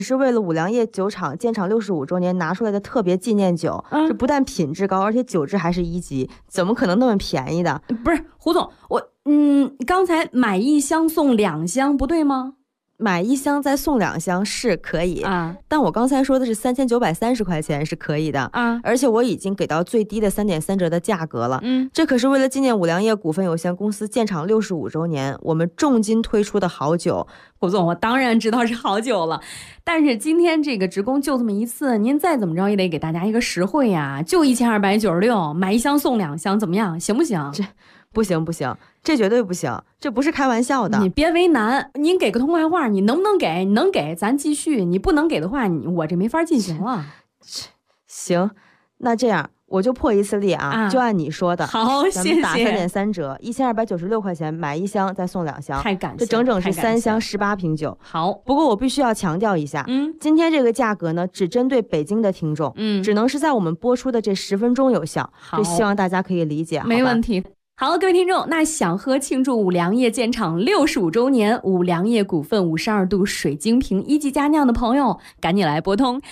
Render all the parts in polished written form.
是为了五粮液酒厂建厂65周年拿出来的特别纪念酒，这不但品质高，而且酒质还是1级，怎么可能那么便宜的？ 不是胡总，刚才买1箱送2箱不对吗？ 买1箱再送2箱是可以啊， 但我刚才说的是3930块钱是可以的啊， 而且我已经给到最低的3.3折的价格了。这可是为了纪念五粮液股份有限公司建厂65周年，我们重金推出的好酒。 胡总，我当然知道是好酒了，但是今天这个职工就这么一次，您再怎么着也得给大家一个实惠呀，就1296，买1箱送2箱，怎么样？行不行？ 这不行，这绝对不行，这不是开玩笑的。 你别为难，您给个痛快话，你能不能给？你能给咱继续，你不能给的话，我这没法进行了。 行，那这样我就破一次例啊，就按你说的。 好，谢谢。 咱们打3.3折，1296块钱买1箱再送2箱， 太感谢， 这整整是3箱18瓶酒。 好， 不过我必须要强调一下，今天这个价格呢，只针对北京的听众，只能是在我们播出的这10分钟有效。这希望大家可以理解， 没问题。好，各位听众，那想喝庆祝五粮液建厂65周年五粮液股份52度水晶瓶1级佳酿的朋友，赶紧来拨通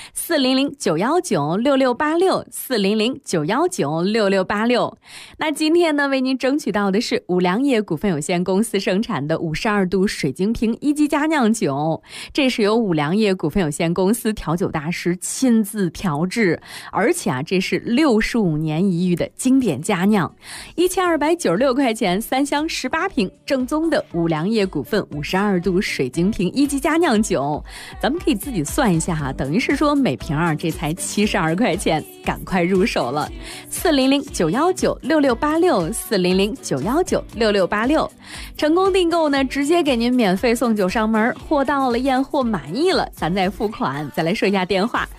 400-919-6686，400-919-6686。那今天呢，为您争取到的是五粮液股份有限公司生产的52度水晶瓶1级佳酿酒，这是由五粮液股份有限公司调酒大师亲自调制，而且这是65年一遇的经典佳酿，1296块钱3箱18瓶，正宗的五粮液股份52度水晶瓶1级佳酿酒，咱们可以自己算一下哈，等于是说每瓶这才72块钱，赶快入手了。400-919-6686，400-919-6686，成功订购呢，直接给您免费送酒上门，货到了验货满意了，咱再付款。再来说一下电话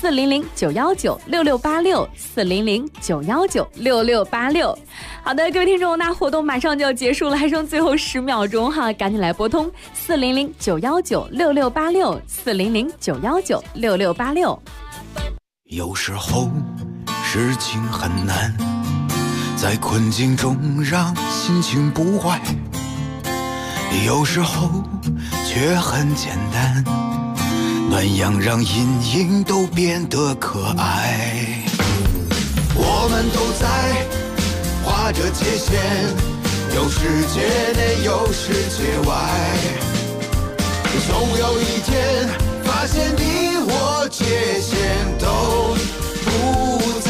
，400-919-6686，400-919-6686。好的，各位听众，那活动马上就要结束了，还剩最后10秒钟哈，赶紧来拨通400-919-6686，400-919-6686。 有时候事情很难，在困境中让心情不坏，有时候却很简单，暖阳让阴影都变得可爱。我们都在画着界限，有世界内有世界外，总有一天发现你我界限都不在。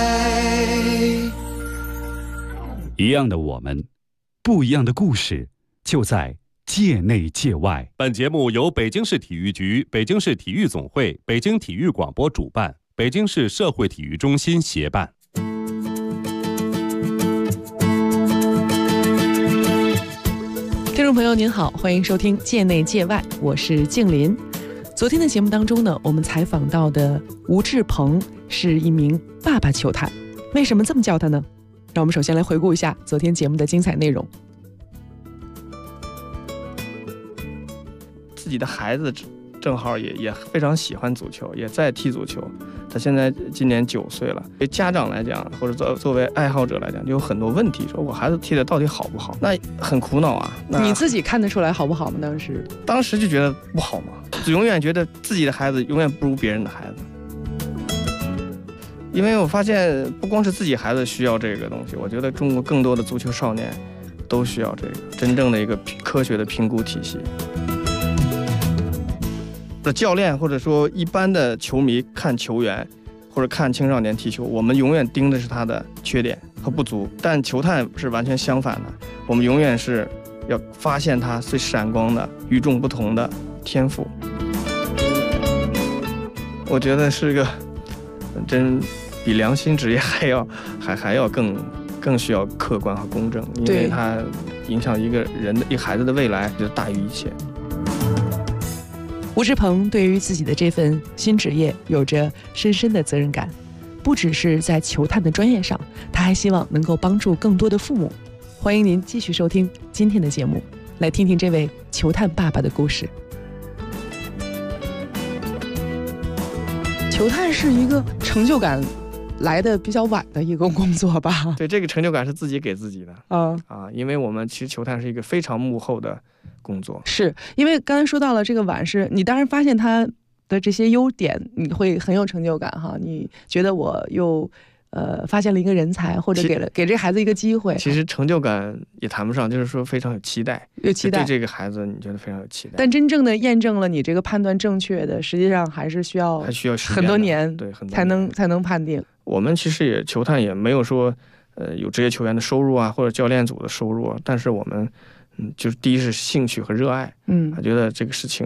一样的我们，不一样的故事，就在界内界外。 本节目由北京市体育局、北京市体育总会、北京体育广播主办，北京市社会体育中心协办。 听众朋友您好，欢迎收听界内界外，我是静林。昨天的节目当中呢，我们采访到的吴志鹏是一名爸爸球探，为什么这么叫他呢？让我们首先来回顾一下昨天节目的精彩内容。 自己的孩子正好也非常喜欢足球，也在踢足球，他现在今年9岁了。对家长来讲，或者作为爱好者来讲，就有很多问题，说我孩子踢的到底好不好？那很苦恼啊。 你自己看得出来好不好吗？当时就觉得不好嘛，永远觉得自己的孩子永远不如别人的孩子。因为我发现不光是自己孩子需要这个东西，我觉得中国更多的足球少年都需要这个真正的一个科学的评估体系。教练或者说一般的球迷看球员或者看青少年踢球，我们永远盯的是他的缺点和不足，但球探是完全相反的，我们永远是要发现他最闪光的与众不同的天赋。我觉得是个真比良心职业还要更需要客观和公正，因为它影响一个人的一孩子的未来就大于一切。 吴志鹏对于自己的这份新职业有着深深的责任感，不只是在球探的专业上，他还希望能够帮助更多的父母。欢迎您继续收听今天的节目，来听听这位球探爸爸的故事。球探是一个成就感来的比较晚的一个工作吧？ 对，这个成就感是自己给自己的。因为我们其实球探是一个非常幕后的工作。 是因为刚才说到了这个晚是你当然发现他的这些优点，你会很有成就感哈。你觉得我又发现了一个人才，或者给这孩子一个机会。 其实成就感也谈不上，就是说非常有期待， 有期待对这个孩子你觉得非常有期待。 但真正的验证了你这个判断正确的，实际上还需要很多年， 对，很多年才能判定。 我们其实球探也没有说有职业球员的收入啊，或者教练组的收入，但是我们就是第一是兴趣和热爱，我觉得这个事情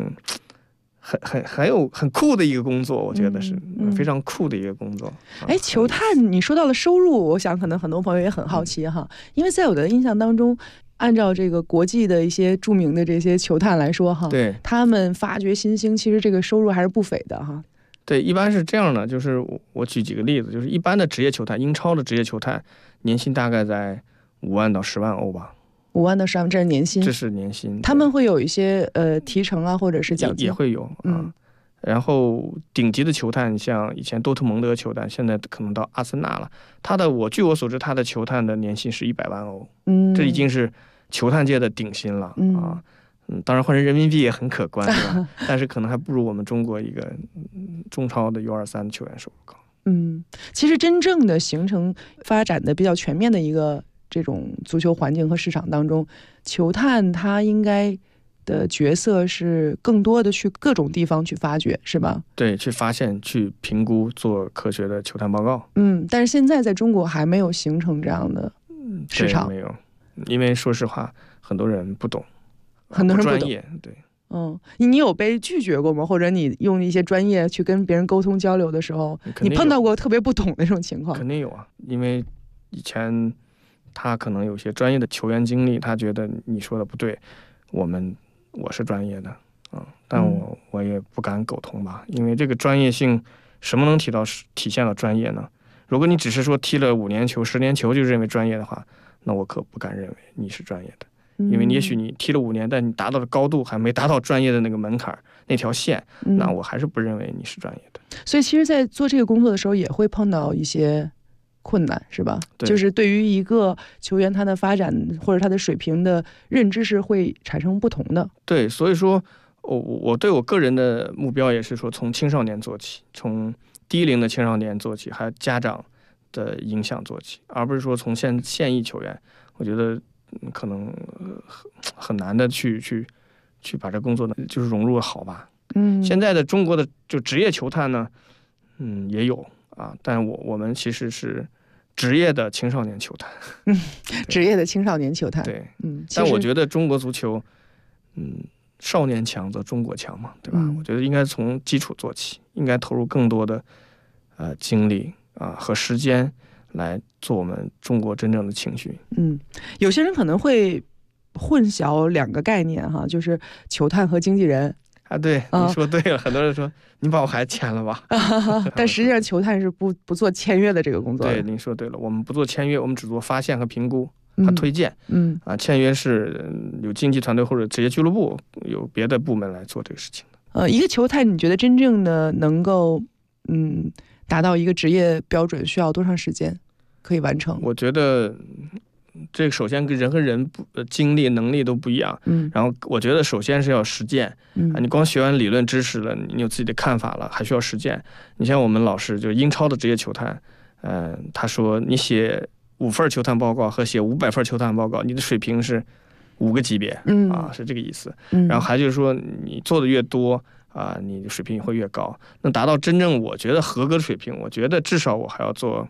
很酷的一个工作，我觉得是非常酷的一个工作。 球探你说到了收入，我想可能很多朋友也很好奇哈，因为在我的印象当中，按照这个国际的一些著名的这些球探来说哈， 对， 他们发掘新星，其实这个收入还是不菲的哈。 对，一般是这样的，就是我举几个例子，就是一般的职业球探，英超的职业球探年薪大概在5万到10万欧吧。 5万到10万，这是年薪。 这是年薪。 他们会有一些提成啊，或者是奖金。 也会有然后顶级的球探，像以前多特蒙德球探，现在可能到阿森纳了。据我所知，他的球探的年薪是100万欧。这已经是球探界的顶薪了啊。当然换成人民币也很可观，是吧？但是可能还不如我们中国一个中超的U23的球员收入高。 其实真正的形成发展的比较全面的一个这种足球环境和市场当中，球探他应该的角色是更多的去各种地方去发掘，是吧？ 对，去发现、去评估、做科学的球探报告。 但是现在在中国还没有形成这样的市场， 没有，因为说实话，很多人不懂。 很多人不懂， 专业，对， 你有被拒绝过吗？或者你用一些专业去跟别人沟通交流的时候，你碰到过特别不懂的这种情况？ 肯定有啊，因为以前他可能有些专业的球员经历，他觉得你说的不对，我是专业的，但我也不敢苟同吧，因为这个专业性什么能体现到专业呢？如果你只是说踢了5年球、10年球就认为专业的话，那我可不敢认为你是专业的。因为也许你踢了5年，但你达到的高度还没达到专业的那个门槛那条线，那我还是不认为你是专业的。 所以其实在做这个工作的时候也会碰到一些困难，是吧？就是对于一个球员他的发展或者他的水平的认知是会产生不同的。 对，所以说我对我个人的目标也是说从青少年做起，从低龄的青少年做起，还有家长的影响做起，而不是说从现役球员。我觉得可能很难的去把这工作呢就是融入好吧。现在的中国的就职业球探呢，也有啊，但我们其实是职业的青少年球探。 职业的青少年球探。 对，但我觉得中国足球，少年强则中国强嘛，对吧？我觉得应该从基础做起，应该投入更多的精力和时间。来做我们中国真正的情绪。 有些人可能会混淆2个概念哈，就是球探和经纪人啊。对，你说对了，很多人说你把我孩子签了吧， 但实际上球探是不做签约的这个工作。 对，你说对了，我们不做签约，我们只做发现和评估和推荐。签约是有经纪团队或者职业俱乐部有别的部门来做这个事情的。 一个球探，你觉得真正的能够达到一个职业标准需要多长时间可以完成？ 我觉得这个首先跟人和人经历能力都不一样。然后我觉得首先是要实践。你光学完理论知识了，你有自己的看法了，还需要实践。你像我们老师就是英超的职业球探，他说你写5份球探报告和写500份球探报告，你的水平是5个级别。是这个意思。然后还就是说你做的越多你的水平会越高。能达到真正我觉得合格的水平，我觉得至少我还要做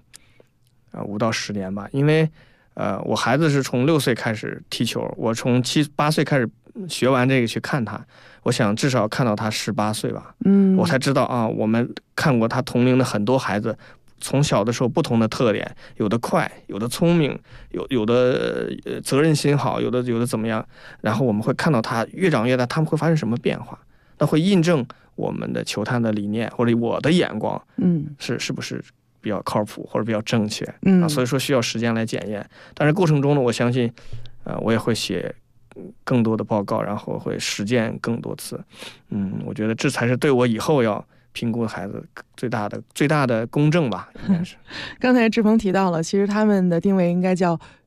5到10年吧。因为我孩子是从6岁开始踢球，我从7、8岁开始学完这个去看他，我想至少看到他18岁吧。我才知道我们看过他同龄的很多孩子，从小的时候不同的特点，有的快，有的聪明，有的责任心好，有的怎么样。然后我们会看到他越长越大，他们会发生什么变化，那会印证我们的球探的理念或者我的眼光是不是比较靠谱或者比较正确。所以说需要时间来检验。但是过程中呢，我相信我也会写更多的报告，然后会实践更多次。我觉得这才是对我以后要评估孩子最大的公正吧，应该是。 刚才志鹏提到了，其实他们的定位应该叫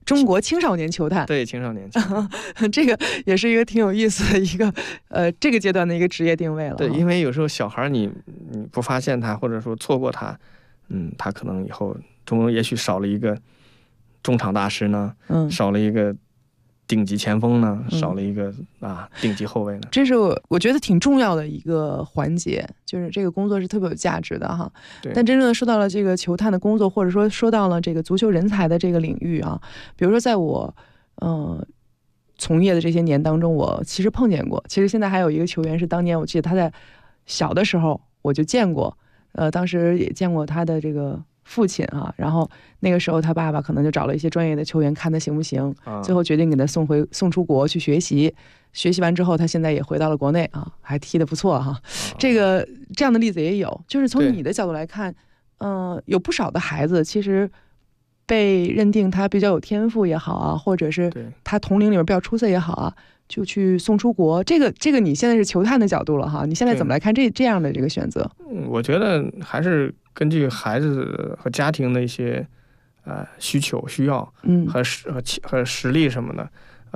中国青少年球探。 对，青少年球探这个也是一个挺有意思的一个这个阶段的一个职业定位了。 对，因为有时候小孩你不发现他，或者说错过他，他可能以后中也许少了一个中场大师呢，少了一个顶级前锋呢，少了一个顶级后卫呢。 这是我觉得挺重要的一个环节，就是这个工作是特别有价值的哈。但真正的说到了这个球探的工作，或者说到了这个足球人才的这个领域啊，比如说在我从业的这些年当中，我其实碰见过。其实现在还有一个球员是当年我记得他在小的时候我就见过，当时也见过他的这个父亲啊，然后那个时候他爸爸可能就找了一些专业的球员看他行不行，最后决定给他送出国去学习。学习完之后，他现在也回到了国内啊，还踢得不错哈。这样的例子也有，就是从你的角度来看，有不少的孩子其实被认定他比较有天赋也好啊，或者是他同龄里面比较出色也好啊，就去送出国。这个你现在是球探的角度了哈，你现在怎么来看这样的这个选择？ 我觉得还是根据孩子和家庭的一些需要，和实力什么的，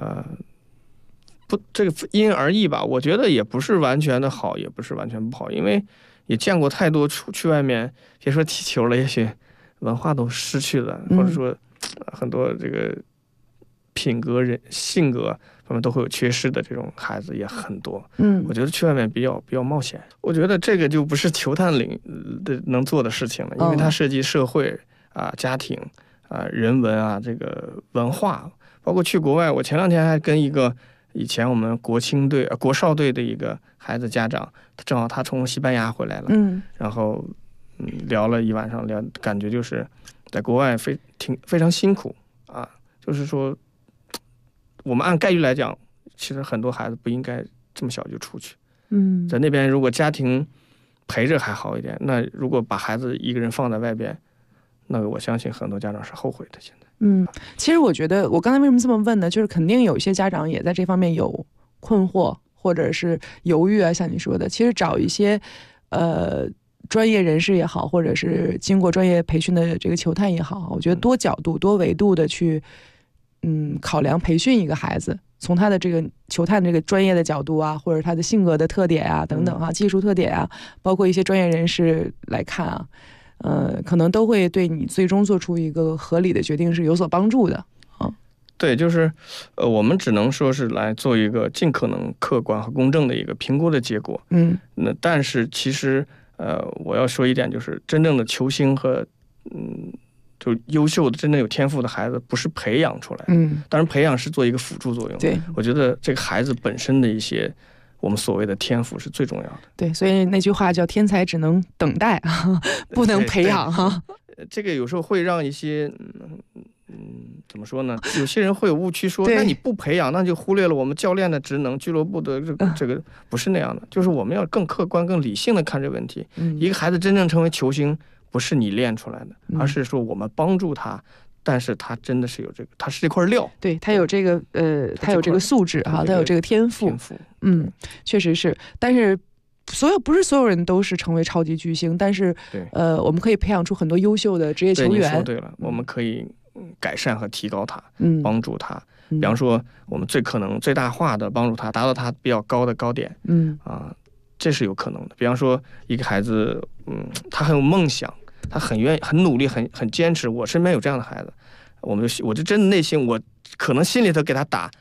这个因人而异吧。我觉得也不是完全的好，也不是完全不好，因为也见过太多去外面，别说踢球了，也许文化都失去了，或者说很多这个品格、性格他们都会有缺失的这种孩子也很多。我觉得去外面比较冒险。我觉得这个就不是球探领的能做的事情了，因为它涉及社会家庭人文这个文化，包括去国外。我前2天还跟一个以前我们国少队的一个孩子家长，正好他从西班牙回来了，然后聊了一晚上，感觉就是在国外非常辛苦就是说我们按概率来讲，其实很多孩子不应该这么小就出去。在那边如果家庭陪着还好一点，那如果把孩子一个人放在外边，那个我相信很多家长是后悔的。现在其实我觉得我刚才为什么这么问呢，就是肯定有一些家长也在这方面有困惑或者是犹豫像你说的，其实找一些专业人士也好，或者是经过专业培训的这个球探也好，我觉得多角度多维度的去考量培训一个孩子，从他的这个球探这个专业的角度或者他的性格的特点等等技术特点包括一些专业人士来看可能都会对你最终做出一个合理的决定是有所帮助的。 对，就是我们只能说是来做一个尽可能客观和公正的一个评估的结果。但是其实我要说一点，就是真正的球星和就优秀的真正有天赋的孩子不是培养出来的，当然培养是做一个辅助作用。 对， 我觉得这个孩子本身的一些我们所谓的天赋是最重要的。 对，所以那句话叫天才只能等待不能培养这个有时候会让一些怎么说呢？有些人会有误区说，那你不培养，那就忽略了我们教练的职能，俱乐部的这个不是那样的。就是我们要更客观、更理性的看这个问题。一个孩子真正成为球星，不是你练出来的，而是说我们帮助他。但是他真的是有这个，他是这块料， 对，他有这个他有这个素质他有这个天赋。确实是。但是不是所有人都是成为超级巨星，但是我们可以培养出很多优秀的职业球员。 对，你说对了，我们可以改善和提高他，帮助他。比方说，我们可能最大化的帮助他，达到他比较高的高点。这是有可能的。比方说，一个孩子，他很有梦想，他很愿意、很努力、很坚持。我身边有这样的孩子，我就真的内心，我可能心里头给他打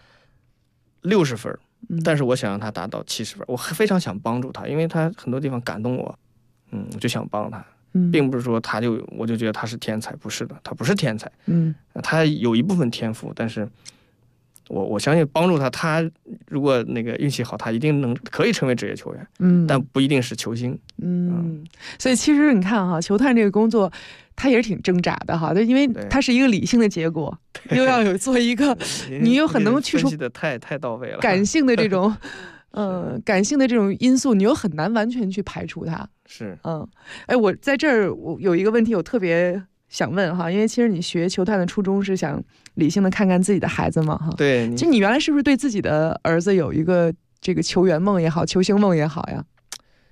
60分，但是我想让他达到70分。我非常想帮助他，因为他很多地方感动我，我就想帮他。并不是说我就觉得他是天才，不是的，他不是天才。他有一部分天赋，但是我相信帮助他，他如果那个运气好，他一定可以成为职业球员。但不一定是球星。 所以其实你看球探这个工作，他也是挺挣扎的因为它是一个理性的结果，又要有做一个你又很能去除分析的太到位了， 感性的这种感性的这种因素，你又很难完全去排除它。 是我在这儿我有一个问题我特别想问因为其实你学球探的初衷是想理性的看看自己的孩子嘛对， 其实你原来是不是对自己的儿子有一个这个球员梦也好，球星梦也好呀？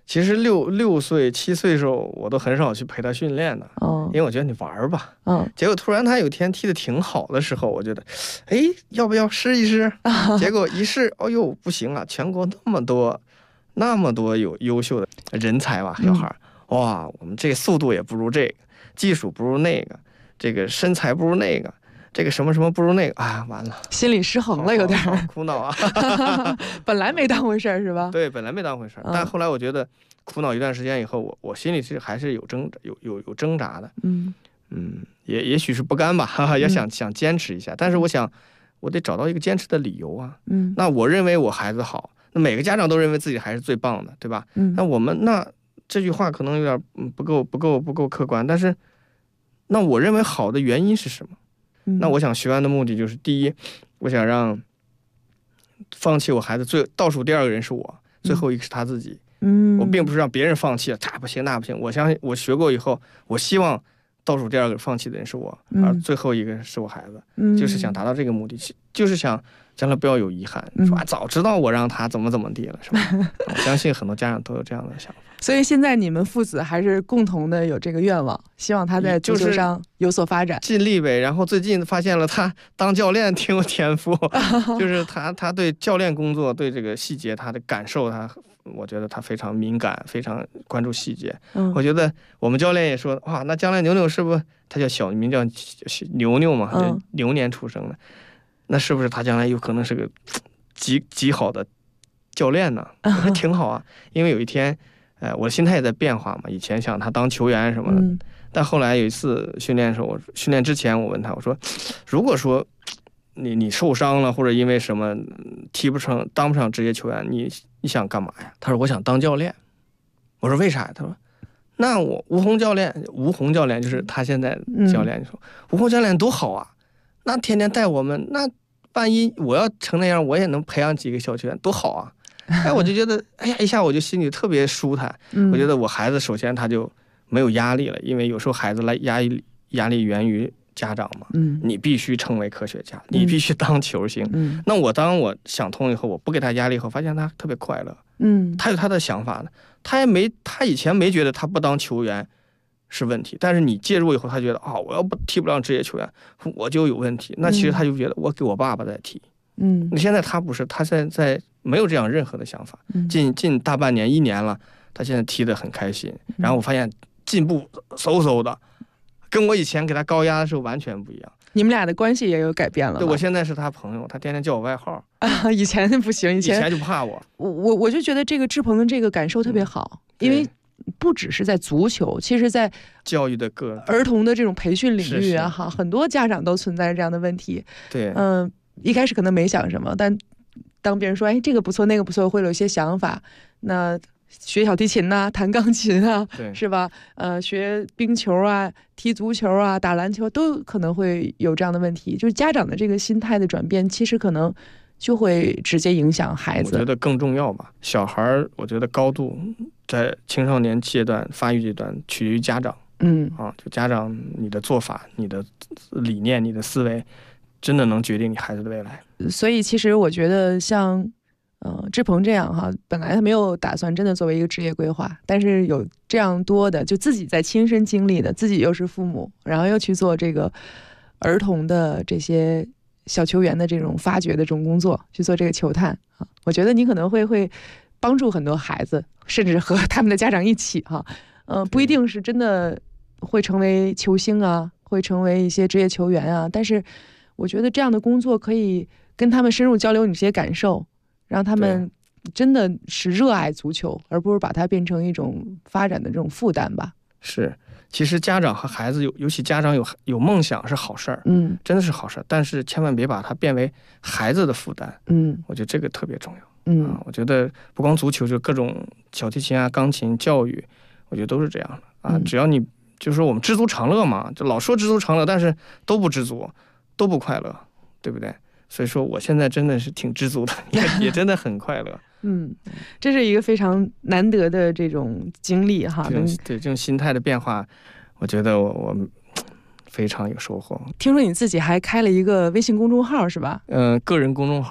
其实6岁7岁的时候，我都很少去陪他训练的，因为我觉得你玩吧，结果突然他有一天踢得挺好的时候，我觉得，哎，要不要试一试？结果一试，哎呦，不行啊！全国那么多有优秀的人才吧，小孩，哇，我们这速度也不如这个，技术不如那个，这个身材不如那个。这个什么什么不如那个啊，完了， 心理失衡了，有点苦恼啊。 本来没当回事是吧？ 对，本来没当回事，但后来我觉得苦恼一段时间以后，我心里还是有挣扎的。也许是不甘吧，也想坚持一下，但是我想我得找到一个坚持的理由啊。那我认为我孩子好，那每个家长都认为自己孩子最棒的，对吧？那这句话可能有点不够客观，但是那我认为好的原因是什么？那我想学完的目的就是，第一，我想让放弃我孩子倒数第2个人是我，最后一个是他自己。我并不是让别人放弃了，他不行那不行。我相信我学过以后，我希望倒数第2个放弃的人是我，而最后一个是我孩子，就是想达到这个目的，就是想将来不要有遗憾，说早知道我让他怎么地了，是吧？我相信很多家长都有这样的想法。 所以现在你们父子还是共同的有这个愿望，希望他在足球上有所发展， 尽力呗。然后最近发现了他当教练挺有天赋，就是他对教练工作，对这个细节他的感受，我觉得他非常敏感，非常关注细节。我觉得我们教练也说，哇，那将来牛牛是不是他叫名叫牛牛嘛，牛年出生的，那是不是他将来有可能是个极好的教练呢？我说挺好啊，因为有一天。我的心态也在变化嘛。以前想他当球员什么的，但后来有一次训练的时候，训练之前我问他，我说，如果说你受伤了，或者因为什么当不上职业球员，你想干嘛呀？他说我想当教练。我说为啥呀？他说那吴红教练就是他现在教练，说吴红教练多好啊，那天天带我们，那万一我要成那样，我也能培养几个小球员，多好啊。我就觉得，哎呀，一下我就心里特别舒坦。我觉得我孩子首先他就没有压力了，因为有时候孩子来压力源于家长嘛。你必须成为科学家，你必须当球星。那当我想通以后，我不给他压力以后，发现他特别快乐。他有他的想法的，他以前没觉得他不当球员是问题，但是你介入以后，他觉得我要不踢不上职业球员，我就有问题。那其实他就觉得我给我爸爸在踢。那现在他不是，他现在没有这样任何的想法。近大半年1年了，他现在踢得很开心。然后我发现进步嗖的，跟我以前给他高压的时候完全不一样。 你们俩的关系也有改变了吗？ 对，我现在是他朋友，他天天叫我外号以前不行，以前就怕我。 我就觉得这个志鹏的这个感受特别好，因为不只是在足球，其实在教育的儿童的这种培训领域啊，很多家长都存在这样的问题。 对， 一开始可能没想什么，但当别人说这个不错那个不错，会有一些想法。那学小提琴啊，弹钢琴啊，是吧？学冰球啊，踢足球啊，打篮球都可能会有这样的问题。就是家长的这个心态的转变，其实可能就会直接影响孩子。 我觉得更重要吧。小孩我觉得高度在青少年阶段发育阶段取决于家长。就家长你的做法、你的理念、你的思维，真的能决定你孩子的未来。 所以其实我觉得像志鹏这样哈，本来他没有打算真的作为一个职业规划，但是有这样多的就自己在亲身经历的，自己又是父母，然后又去做这个儿童的这些小球员的这种发掘的这种工作，去做这个球探啊，我觉得你可能会帮助很多孩子，甚至和他们的家长一起哈，不一定是真的会成为球星啊，会成为一些职业球员啊，但是我觉得这样的工作可以跟他们深入交流你这些感受，让他们真的是热爱足球，而不是把它变成一种发展的这种负担吧。 是，其实家长和孩子尤其家长有梦想是好事儿，真的是好事儿，但是千万别把它变为孩子的负担。我觉得这个特别重要。我觉得不光足球，就各种小提琴啊、钢琴教育，我觉得都是这样的啊。只要你就是说我们知足常乐嘛，就老说知足常乐，但是都不知足，都不快乐，对不对？所以说我现在真的是挺知足的，也真的很快乐。 这是一个非常难得的这种经历哈。 对这种心态的变化，我觉得我非常有收获。 听说你自己还开了一个微信公众号是吧？ 个人公众号，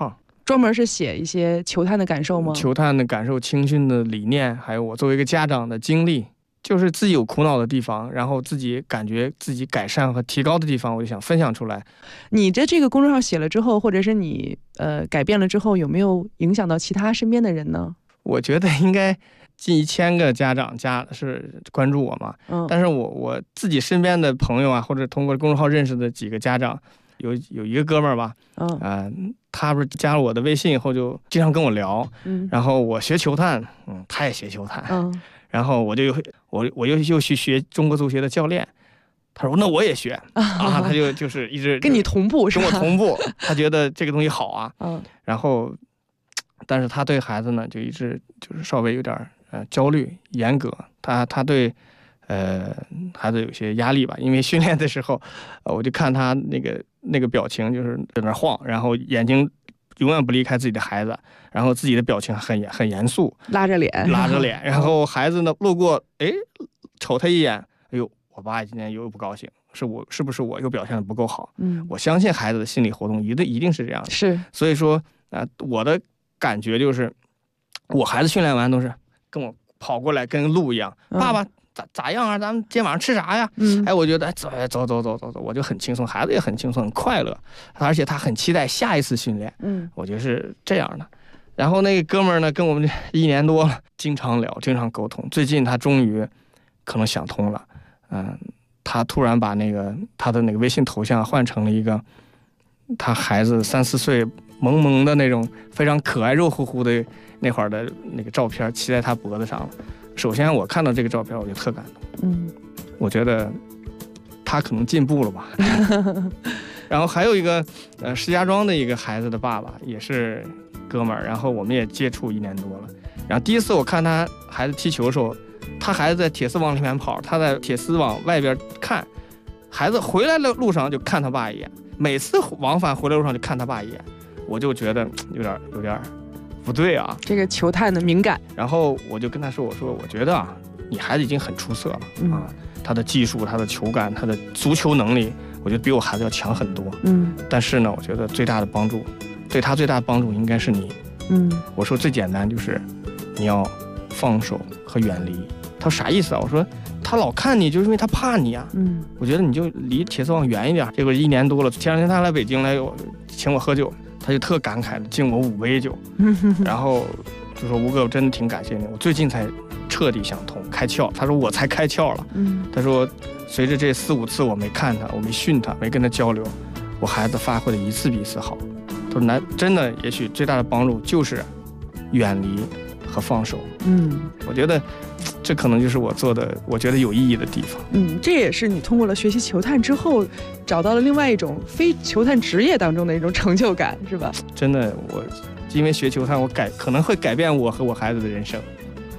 专门是写一些球探的感受吗？ 球探的感受、青训的理念，还有我作为一个家长的经历，就是自己有苦恼的地方，然后自己感觉自己改善和提高的地方，我就想分享出来。 你的这个公众号写了之后，或者是你改变了之后，有没有影响到其他身边的人呢？ 我觉得应该近1000个家长是关注我嘛，但是我自己身边的朋友啊，或者通过公众号认识的几个家长，有一个哥们儿吧，他不是加了我的微信以后就经常跟我聊，然后我学球探，他也学球探，然后我又去学中国足协的教练，他说那我也学啊，他就是一直跟你同步是吧？ 跟我同步，他觉得这个东西好啊，然后但是他对孩子呢就一直就是稍微有点焦虑严格，他对孩子有些压力吧，因为训练的时候我就看他那个表情就是在那晃，然后眼睛永远不离开自己的孩子，然后自己的表情很严肃， 拉着脸， 然后孩子呢路过，瞅他一眼，哎呦，我爸今天又不高兴，是不是我又表现得不够好？我相信孩子的心理活动一定是这样的， 是， 所以说我的感觉就是，我孩子训练完都是跟我跑过来跟鹿一样，爸爸咋样啊？咱们今天晚上吃啥呀？我觉得走，我就很轻松，孩子也很轻松，很快乐，而且他很期待下一次训练。我觉得是这样的。然后那个哥们儿呢，跟我们1年多了，经常聊，经常沟通。最近他终于可能想通了，他突然把他的那个微信头像换成了一个他孩子3、4岁萌萌的那种非常可爱肉乎乎的那会儿的那个照片，骑在他脖子上了。首先我看到这个照片我就特感动，我觉得他可能进步了吧。然后还有一个石家庄的一个孩子的爸爸也是哥们儿，然后我们也接触1年多了。然后第一次我看他孩子踢球的时候，他孩子在铁丝网里面跑，他在铁丝网外边看，孩子回来的路上就看他爸一眼，每次往返回来路上就看他爸一眼，我就觉得有点不对啊， 这个球探的敏感。 然后我就跟他说，我觉得啊，你孩子已经很出色了啊，他的技术、他的球感、他的足球能力，我觉得比我孩子要强很多。但是呢，我觉得对他最大的帮助应该是你。我说最简单就是你要放手和远离。他说啥意思啊？我说他老看你就是因为他怕你啊。我觉得你就离铁丝网远一点。结果1年多了，前2天他来北京来请我喝酒。他就特感慨的敬我5杯酒，然后就说吴哥，我真的挺感谢你，我最近才彻底想通开窍。他说我才开窍了，他说随着这4、5次我没看他，我没训他，没跟他交流，我孩子发挥的一次比一次好。他说真的，也许最大的帮助就是远离和放手。我觉得这可能就是我做的我觉得有意义的地方。 这也是你通过了学习球探之后找到了另外一种非球探职业当中的一种成就感，是吧？ 真的，我因为学球探，我可能会改变我和我孩子的人生。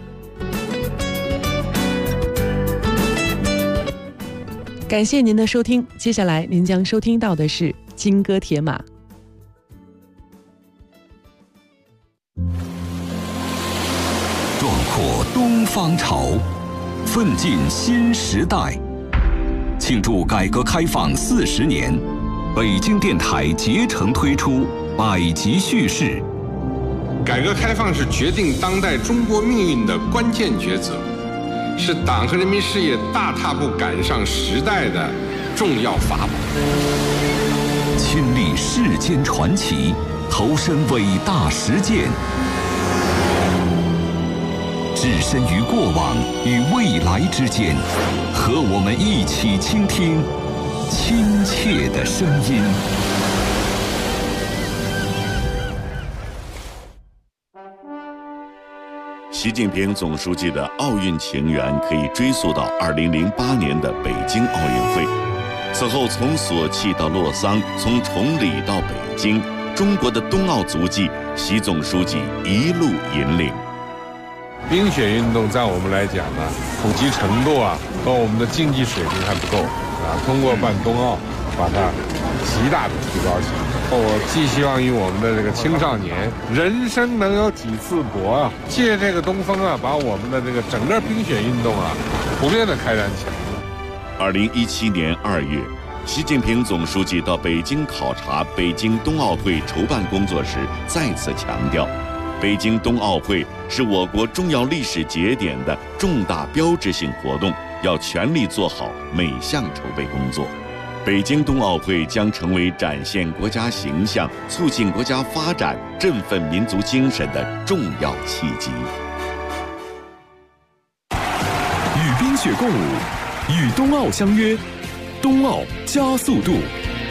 感谢您的收听，接下来您将收听到的是金戈铁马。 壮阔东方潮，奋进新时代。庆祝改革开放40年，北京电台竭诚推出百集叙事。 改革开放是决定当代中国命运的关键抉择，是党和人民事业大踏步赶上时代的重要法宝。 亲历世间传奇，投身伟大实践，置身于过往与未来之间，和我们一起倾听亲切的声音。 习近平总书记的奥运情缘可以追溯到2008年的北京奥运会。此后，从索契到洛桑，从崇礼到北京，中国的冬奥足迹，习总书记一路引领。 冰雪运动在我们来讲呢，普及程度和我们的竞技水平还不够通过办冬奥，把它极大的提高起来。我寄希望于我们的这个青少年，人生能有几次搏借这个东风把我们的这个整个冰雪运动普遍的开展起来。 2017年2月， 习近平总书记到北京考察北京冬奥会筹办工作时，再次强调，北京冬奥会是我国重要历史节点的重大标志性活动，要全力做好每项筹备工作。北京冬奥会将成为展现国家形象、促进国家发展、振奋民族精神的重要契机。 与冰雪共舞，与冬奥相约，冬奥加速度。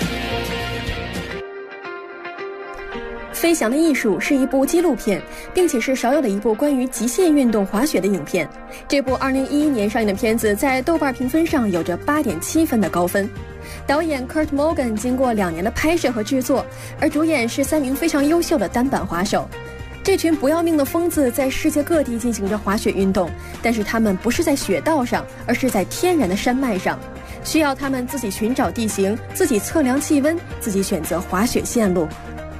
飞翔的艺术是一部纪录片，并且是少有的一部关于极限运动滑雪的影片。这部2011年上映的片子在豆瓣评分上有着8.7分的高分。导演 Kurt Morgan 经过2年的拍摄和制作，而主演是3名非常优秀的单板滑手。这群不要命的疯子在世界各地进行着滑雪运动，但是他们不是在雪道上，而是在天然的山脉上，需要他们自己寻找地形，自己测量气温，自己选择滑雪线路。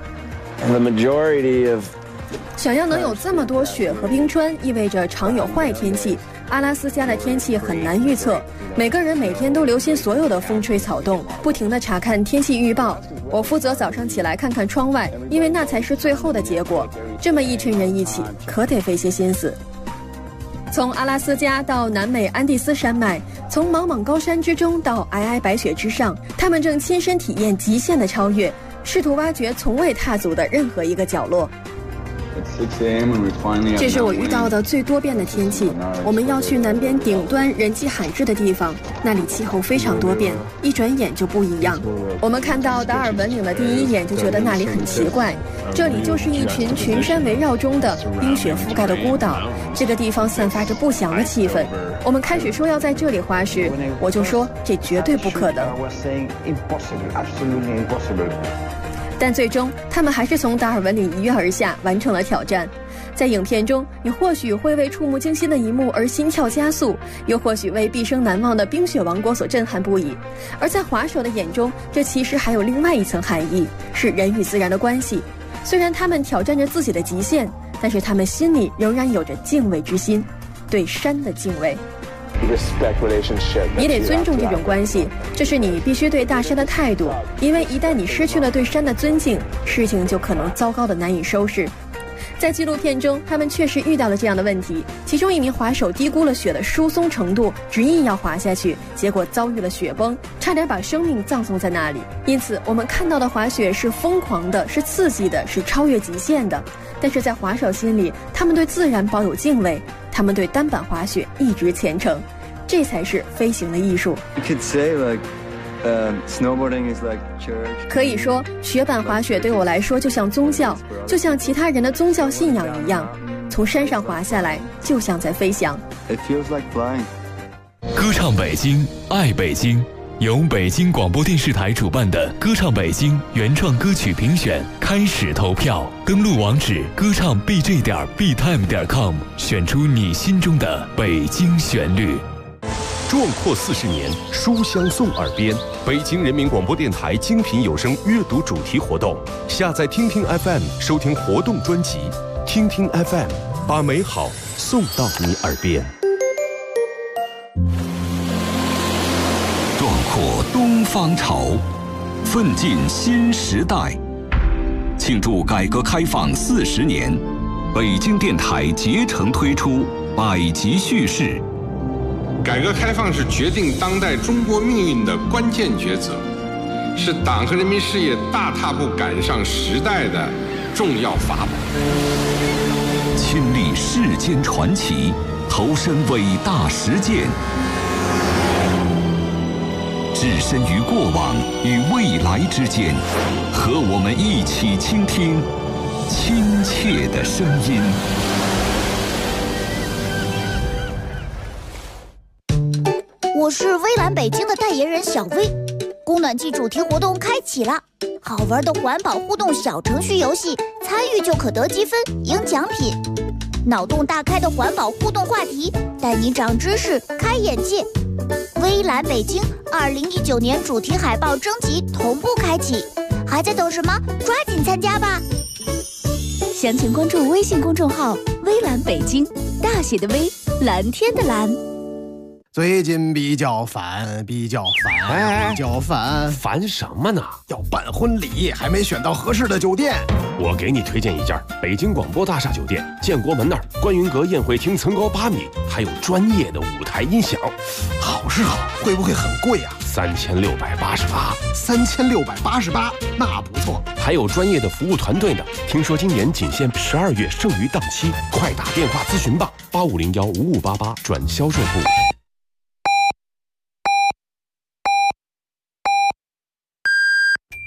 想要能有这么多雪和冰川，意味着常有坏天气。阿拉斯加的天气很难预测，每个人每天都留心所有的风吹草动，不停地查看天气预报。我负责早上起来看看窗外，因为那才是最后的结果。这么一群人一起，可得费些心思。从阿拉斯加到南美安第斯山脉，从莽莽高山之中到皑皑白雪之上，他们正亲身体验极限的超越，试图挖掘从未踏足的任何一个角落。这是我遇到的最多变的天气。我们要去南边顶端人迹罕至的地方，那里气候非常多变，一转眼就不一样。我们看到达尔文岭的第一眼就觉得那里很奇怪，这里就是一群群山围绕中的冰雪覆盖的孤岛，这个地方散发着不祥的气氛。我们开始说要在这里滑时，我就说这绝对不可能。但最终他们还是从达尔文岭一跃而下，完成了挑战。在影片中，你或许会为触目惊心的一幕而心跳加速，又或许为毕生难忘的冰雪王国所震撼不已。而在滑手的眼中，这其实还有另外一层含义，是人与自然的关系。虽然他们挑战着自己的极限，但是他们心里仍然有着敬畏之心，对山的敬畏。你得尊重这种关系，这是你必须对大山的态度，因为一旦你失去了对山的尊敬，事情就可能糟糕的难以收拾。在纪录片中，他们确实遇到了这样的问题，其中一名滑手低估了雪的疏松程度，执意要滑下去，结果遭遇了雪崩，差点把生命葬送在那里。因此我们看到的滑雪是疯狂的，是刺激的，是超越极限的，但是在滑手心里，他们对自然保有敬畏，他们对单板滑雪一直虔诚，这才是飞行的艺术。可以说，雪板滑雪对我来说就像宗教，就像其他人的宗教信仰一样，从山上滑下来就像在飞翔。 歌唱北京，爱北京，由北京广播电视台主办的歌唱北京原创歌曲评选开始投票，登录网址歌唱 bj.btime.com， 选出你心中的北京旋律。 壮阔40年，书香送耳边。北京人民广播电台精品有声阅读主题活动，下载听听 FM 收听活动专辑，听听 FM 把美好送到你耳边。 壮阔东方潮，奋进新时代。庆祝改革开放40年，北京电台竭诚推出百集叙事。 改革开放是决定当代中国命运的关键抉择，是党和人民事业大踏步赶上时代的重要法宝。 亲历世间传奇，投身伟大实践，置身于过往与未来之间，和我们一起倾听亲切的声音。 我是微蓝北京的代言人小薇，供暖季主题活动开启了，好玩的环保互动小程序游戏，参与就可得积分赢奖品，脑洞大开的环保互动话题，带你长知识开眼界。微蓝北京2019年主题海报征集同步开启，还在等什么？抓紧参加吧！详情关注微信公众号微蓝北京，大写的微，蓝天的蓝。 最近比较烦， 烦什么呢？ 要办婚礼，还没选到合适的酒店。 我给你推荐一家北京广播大厦酒店，建国门那儿，观云阁宴会厅层高8米，还有专业的舞台音响。 好是好，会不会很贵啊 ？3688， 那不错。 还有专业的服务团队呢。听说今年仅限12月剩余档期，快打电话咨询吧，85015588转销售部。